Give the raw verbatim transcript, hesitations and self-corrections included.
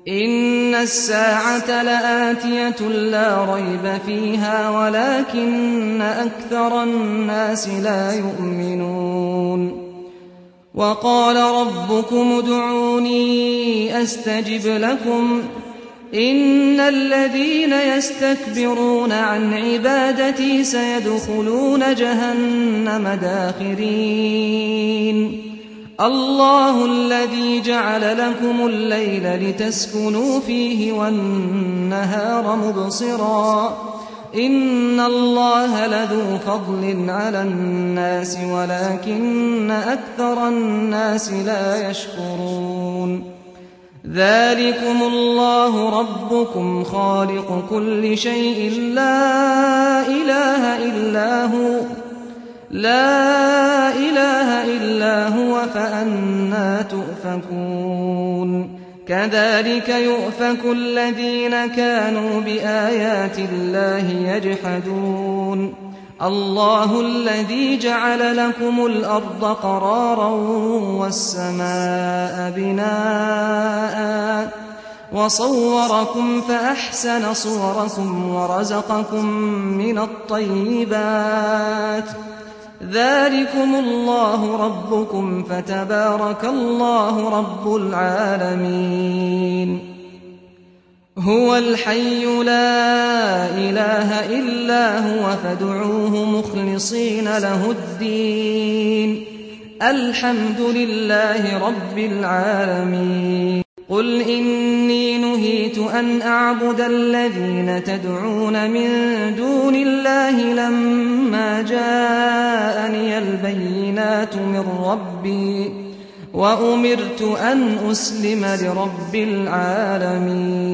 إن الساعة لآتية لا ريب فيها ولكن أكثر الناس لا يؤمنون وقال ربكم ادعوني أستجب لكم إن الذين يستكبرون عن عبادتي سيدخلون جهنم داخرين الله الذي جعل لكم الليل لتسكنوا فيه والنهار مبصرا إن الله لذو فضل على الناس ولكن أكثر الناس لا يشكرون ذلكم الله ربكم خالق كل شيء لا إله إلا هو لا إله إلا هو فأنى تؤفكون كذلك يؤفك الذين كانوا بآيات الله يجحدون الله الذي جعل لكم الأرض قرارا والسماء بناء وصوركم فأحسن صوركم ورزقكم من الطيبات ذلكم الله ربكم فتبارك الله رب العالمين هو الحي لا إله إلا هو فادعوه مخلصين له الدين الحمد لله رب العالمين قل إني نهيت أن أعبد الذين تدعون من دون الله لما جاءني البينات من ربي وأمرت أن أسلم لرب العالمين